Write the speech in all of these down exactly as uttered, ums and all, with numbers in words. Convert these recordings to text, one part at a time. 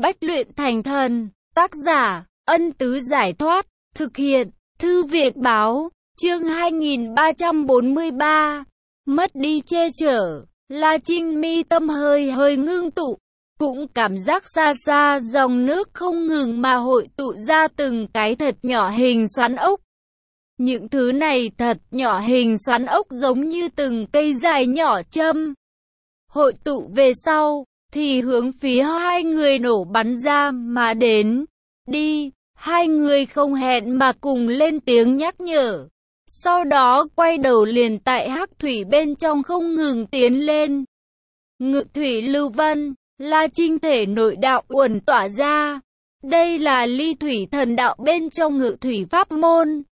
Bách luyện thành thần. Tác giả, Ân Tứ Giải Thoát. Thực hiện, Thư viện Báo. Chương hai nghìn ba trăm bốn mươi ba. Mất đi che chở. La Trinh mi tâm hơi hơi ngưng tụ. Cũng cảm giác xa xa dòng nước không ngừng mà hội tụ ra từng cái thật nhỏ hình xoắn ốc. Những thứ này thật nhỏ hình xoắn ốc giống như từng cây dài nhỏ châm. Hội tụ về sau, thì hướng phía hai người nổ bắn ra mà đến. Đi, hai người không hẹn mà cùng lên tiếng nhắc nhở. Sau đó quay đầu liền tại hắc thủy bên trong không ngừng tiến lên. Ngự thủy lưu vân, La Trinh thể nội đạo uẩn tỏa ra. Đây là ly thủy thần đạo bên trong ngự thủy pháp môn.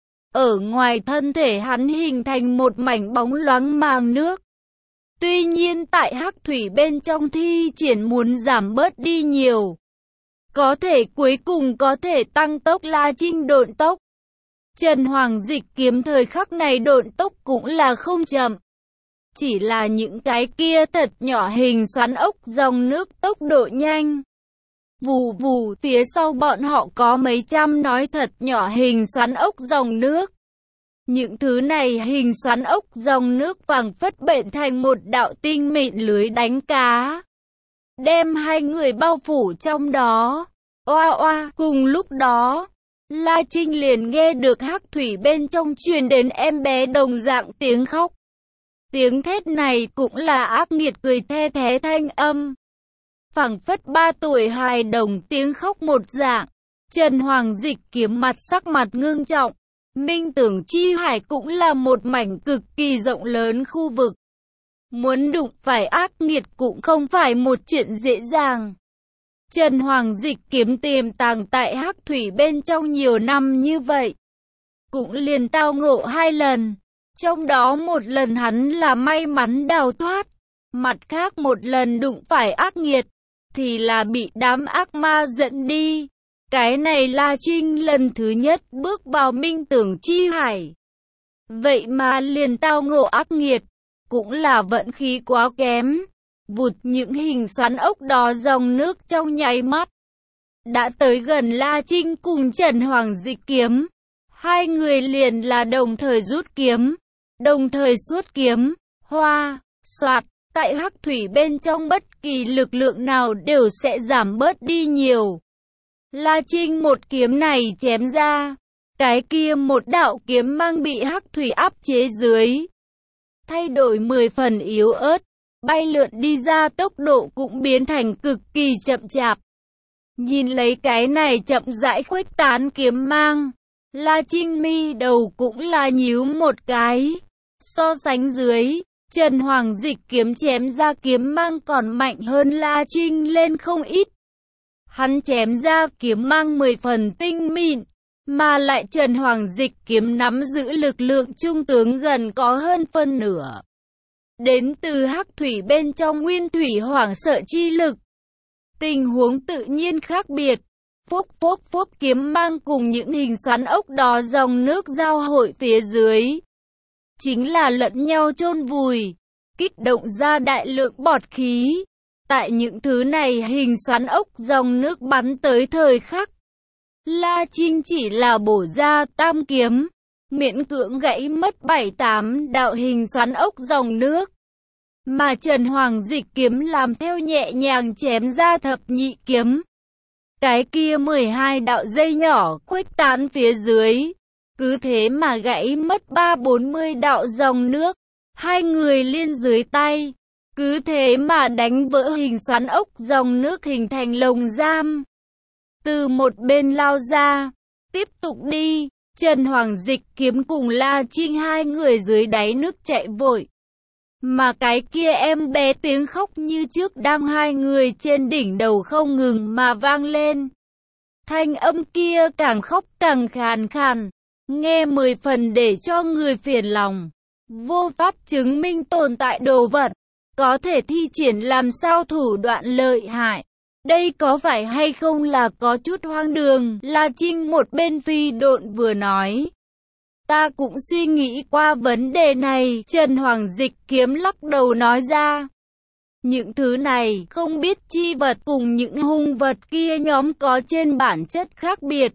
Ở ngoài thân thể hắn hình thành một mảnh bóng loáng màng nước. Tuy nhiên tại hắc thủy bên trong thi triển muốn giảm bớt đi nhiều. Có thể cuối cùng có thể tăng tốc La Trinh độn tốc. Trần Hoàng Dịch kiếm thời khắc này độn tốc cũng là không chậm. Chỉ là những cái kia thật nhỏ hình xoắn ốc dòng nước tốc độ nhanh. Vù vù, phía sau bọn họ có mấy trăm nói thật nhỏ hình xoắn ốc dòng nước. Những thứ này hình xoắn ốc dòng nước phảng phất bệnh thành một đạo tinh mịn lưới đánh cá. Đem hai người bao phủ trong đó. Oa oa, cùng lúc đó, La Trinh liền nghe được hắc thủy bên trong truyền đến em bé đồng dạng tiếng khóc. Tiếng thét này cũng là ác nghiệt cười the thé thanh âm. Phảng phất ba tuổi hài đồng tiếng khóc một dạng. Trần Hoàng Dịch kiếm mặt sắc mặt ngưng trọng. Minh Tưởng Chi Hải cũng là một mảnh cực kỳ rộng lớn khu vực. Muốn đụng phải ác nghiệt cũng không phải một chuyện dễ dàng. Trần Hoàng Dịch kiếm tiềm tàng tại hắc thủy bên trong nhiều năm như vậy. Cũng liền tao ngộ hai lần. Trong đó một lần hắn là may mắn đào thoát. Mặt khác một lần đụng phải ác nghiệt. Thì là bị đám ác ma dẫn đi. Cái này La Trinh lần thứ nhất bước vào Minh Tưởng Chi Hải. Vậy mà liền tao ngộ ác nghiệt. Cũng là vận khí quá kém. Vụt những hình xoắn ốc đó dòng nước trong nháy mắt. Đã tới gần La Trinh cùng Trần Hoàng Dịch kiếm. Hai người liền là đồng thời rút kiếm. Đồng thời xuất kiếm. Hoa, soạt, tại hắc thủy bên trong bất kỳ lực lượng nào đều sẽ giảm bớt đi nhiều. La Trinh một kiếm này chém ra. Cái kia một đạo kiếm mang bị hắc thủy áp chế dưới. Thay đổi mười phần yếu ớt. Bay lượn đi ra tốc độ cũng biến thành cực kỳ chậm chạp. Nhìn lấy cái này chậm rãi khuếch tán kiếm mang. La Trinh mi đầu cũng là nhíu một cái. So sánh dưới, Trần Hoàng Dịch kiếm chém ra kiếm mang còn mạnh hơn La Trinh lên không ít. Hắn chém ra kiếm mang mười phần tinh mịn, mà lại Trần Hoàng Dịch kiếm nắm giữ lực lượng trung tướng gần có hơn phân nửa. Đến từ hắc thủy bên trong nguyên thủy hoảng sợ chi lực. Tình huống tự nhiên khác biệt. Phốc phốc phốc kiếm mang cùng những hình xoắn ốc đó dòng nước giao hội phía dưới. Chính là lẫn nhau chôn vùi, kích động ra đại lượng bọt khí. Tại những thứ này hình xoắn ốc dòng nước bắn tới thời khắc. La Trinh chỉ là bổ ra tam kiếm. Miễn cưỡng gãy mất bảy tám đạo hình xoắn ốc dòng nước. Mà Trần Hoàng Dịch kiếm làm theo nhẹ nhàng chém ra thập nhị kiếm. Cái kia mười hai đạo dây nhỏ khuếch tán phía dưới. Cứ thế mà gãy mất ba bốn mươi đạo dòng nước. Hai người liên dưới tay. Cứ thế mà đánh vỡ hình xoắn ốc dòng nước hình thành lồng giam. Từ một bên lao ra. Tiếp tục đi. Trần Hoàng Dịch kiếm cùng La Trinh hai người dưới đáy nước chạy vội. Mà cái kia em bé tiếng khóc như trước đang hai người trên đỉnh đầu không ngừng mà vang lên. Thanh âm kia càng khóc càng khàn khàn. Nghe mười phần để cho người phiền lòng. Vô pháp chứng minh tồn tại đồ vật. Có thể thi triển làm sao thủ đoạn lợi hại. Đây có phải hay không là có chút hoang đường. La Trinh một bên phi độn vừa nói. Ta cũng suy nghĩ qua vấn đề này. Trần Hoàng Dịch kiếm lắc đầu nói ra. Những thứ này, không biết chi vật cùng những hung vật kia nhóm có trên bản chất khác biệt.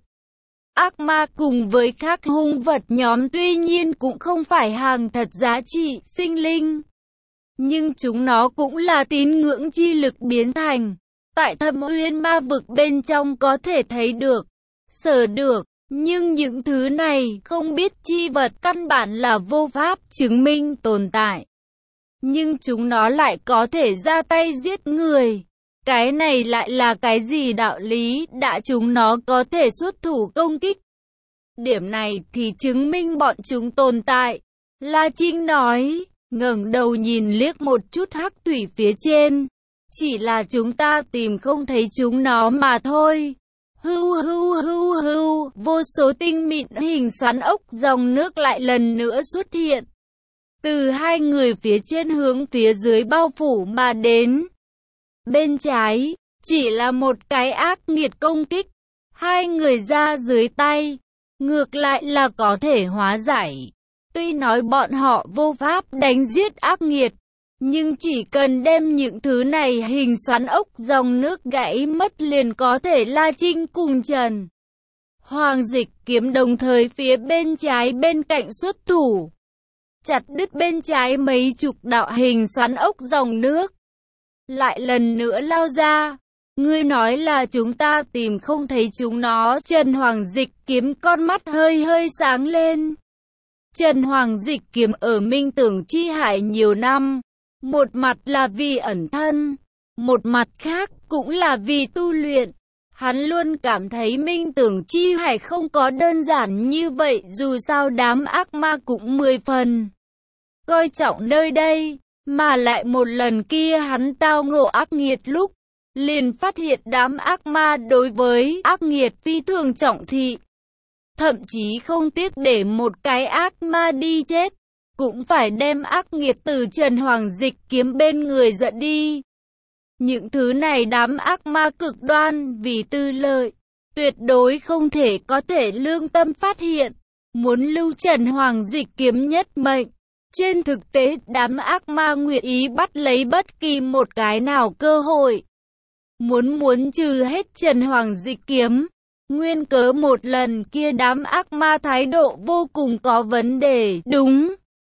Ác ma cùng với các hung vật nhóm tuy nhiên cũng không phải hàng thật giá trị, sinh linh. Nhưng chúng nó cũng là tín ngưỡng chi lực biến thành. Tại Thâm Uyên ma vực bên trong có thể thấy được, sở được. Nhưng những thứ này, không biết chi vật căn bản là vô pháp chứng minh tồn tại. Nhưng chúng nó lại có thể ra tay giết người. Cái này lại là cái gì đạo lý đã chúng nó có thể xuất thủ công kích. Điểm này thì chứng minh bọn chúng tồn tại. La Trinh nói, ngẩng đầu nhìn liếc một chút hắc thủy phía trên. Chỉ là chúng ta tìm không thấy chúng nó mà thôi. Hưu hưu hưu hưu, vô số tinh mịn hình xoắn ốc dòng nước lại lần nữa xuất hiện. Từ hai người phía trên hướng phía dưới bao phủ mà đến. Bên trái, chỉ là một cái ác nghiệt công kích. Hai người ra dưới tay, ngược lại là có thể hóa giải. Tuy nói bọn họ vô pháp đánh giết ác nghiệt, nhưng chỉ cần đem những thứ này hình xoắn ốc dòng nước gãy mất liền có thể La Trinh cùng Trần Hoàng Dịch kiếm đồng thời phía bên trái bên cạnh xuất thủ. Chặt đứt bên trái mấy chục đạo hình xoắn ốc dòng nước. Lại lần nữa lao ra. Ngươi nói là chúng ta tìm không thấy chúng nó. Trần Hoàng Dịch kiếm con mắt hơi hơi sáng lên. Trần Hoàng Dịch kiếm ở Minh Tưởng Chi Hải nhiều năm. Một mặt là vì ẩn thân, một mặt khác cũng là vì tu luyện. Hắn luôn cảm thấy Minh Tưởng Chi Hải không có đơn giản như vậy, dù sao đám ác ma cũng mười phần coi trọng nơi đây, mà lại một lần kia hắn tao ngộ ác nghiệt lúc, liền phát hiện đám ác ma đối với ác nghiệt phi thường trọng thị. Thậm chí không tiếc để một cái ác ma đi chết, cũng phải đem ác nghiệt từ Trần Hoàng Dịch kiếm bên người dẫn đi. Những thứ này đám ác ma cực đoan vì tư lợi, tuyệt đối không thể có thể lương tâm phát hiện, muốn lưu Trần Hoàng Dịch kiếm nhất mệnh. Trên thực tế đám ác ma nguyện ý bắt lấy bất kỳ một cái nào cơ hội. Muốn muốn trừ hết Trần Hoàng Dịch kiếm. Nguyên cớ một lần kia đám ác ma thái độ vô cùng có vấn đề, đúng.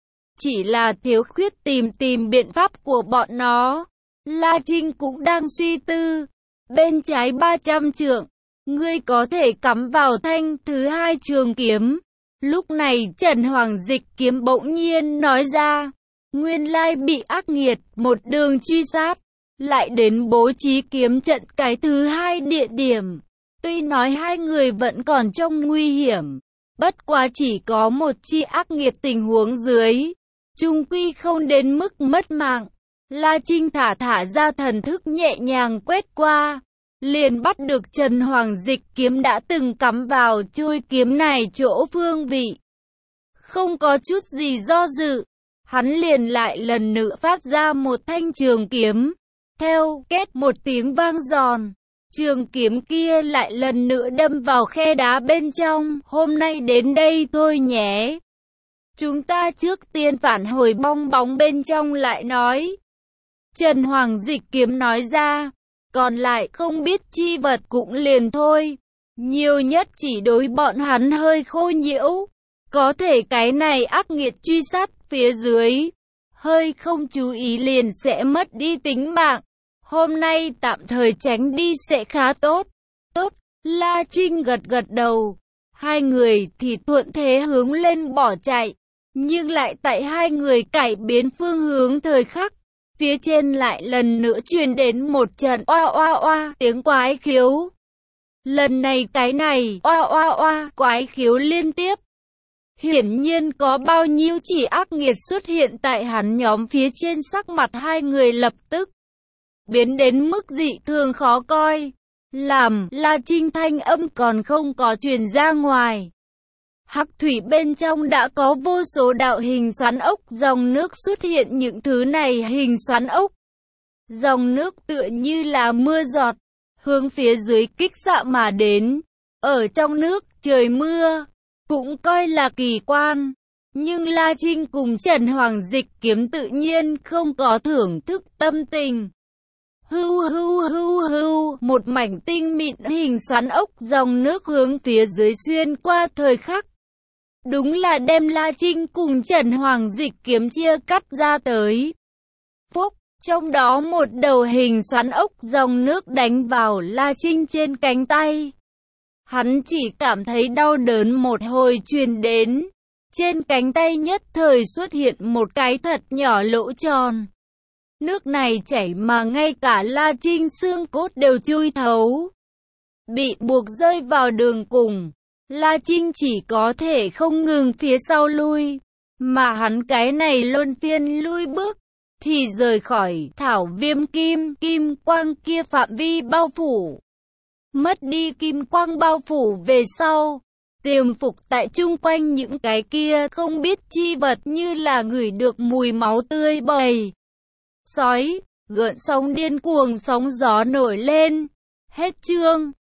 Chỉ là thiếu khuyết tìm tìm biện pháp của bọn nó. La Trinh cũng đang suy tư. Bên trái ba trăm trượng, ngươi có thể cắm vào thanh thứ hai trường kiếm. Lúc này Trần Hoàng Dịch kiếm bỗng nhiên nói ra. Nguyên lai bị ác nghiệt một đường truy sát. Lại đến bố trí kiếm trận cái thứ hai địa điểm. Tuy nói hai người vẫn còn trong nguy hiểm. Bất quá chỉ có một chi ác nghiệt tình huống dưới. Trung quy không đến mức mất mạng. La Trinh thả thả ra thần thức nhẹ nhàng quét qua. Liền bắt được Trần Hoàng Dịch kiếm đã từng cắm vào chuôi kiếm này chỗ phương vị. Không có chút gì do dự. Hắn liền lại lần nữa phát ra một thanh trường kiếm. Theo két một tiếng vang giòn. Trường kiếm kia lại lần nữa đâm vào khe đá bên trong. Hôm nay đến đây thôi nhé. Chúng ta trước tiên phản hồi bong bóng bên trong lại nói. Trần Hoàng Dịch kiếm nói ra. Còn lại không biết chi vật cũng liền thôi. Nhiều nhất chỉ đối bọn hắn hơi khô nhiễu. Có thể cái này ác nghiệt truy sát phía dưới. Hơi không chú ý liền sẽ mất đi tính mạng. Hôm nay tạm thời tránh đi sẽ khá tốt. Tốt, La Trinh gật gật đầu. Hai người thì thuận thế hướng lên bỏ chạy. Nhưng lại tại hai người cải biến phương hướng thời khắc. Phía trên lại lần nữa truyền đến một trận oa oa oa tiếng quái khiếu. Lần này cái này oa oa oa quái khiếu liên tiếp. Hiển nhiên có bao nhiêu chỉ ác nghiệt xuất hiện tại hắn nhóm phía trên, sắc mặt hai người lập tức biến đến mức dị thường khó coi. Làm La Trinh thanh âm còn không có truyền ra ngoài. Hắc thủy bên trong đã có vô số đạo hình xoắn ốc dòng nước xuất hiện. Những thứ này hình xoắn ốc dòng nước tựa như là mưa giọt, hướng phía dưới kích xạ mà đến. Ở trong nước trời mưa cũng coi là kỳ quan. Nhưng La Trinh cùng Trần Hoàng Dịch Kiếm tự nhiên không có thưởng thức tâm tình. Hưu hưu hưu hưu, một mảnh tinh mịn hình xoắn ốc dòng nước hướng phía dưới xuyên qua thời khắc. Đúng là đem La Trinh cùng Trần Hoàng Dịch Kiếm chia cắt ra tới. Phúc, trong đó một đầu hình xoắn ốc dòng nước đánh vào La Trinh trên cánh tay. Hắn chỉ cảm thấy đau đớn một hồi truyền đến. Trên cánh tay nhất thời xuất hiện một cái thật nhỏ lỗ tròn. Nước này chảy mà ngay cả La Trinh xương cốt đều chui thấu. Bị buộc rơi vào đường cùng, La Trinh chỉ có thể không ngừng phía sau lui. Mà hắn cái này luân phiên lui bước, thì rời khỏi thảo viêm kim, kim quang kia phạm vi bao phủ. Mất đi kim quang bao phủ về sau, tiềm phục tại chung quanh những cái kia không biết chi vật như là ngửi được mùi máu tươi bầy. Sói, gợn sóng điên cuồng sóng gió nổi lên. Hết chương.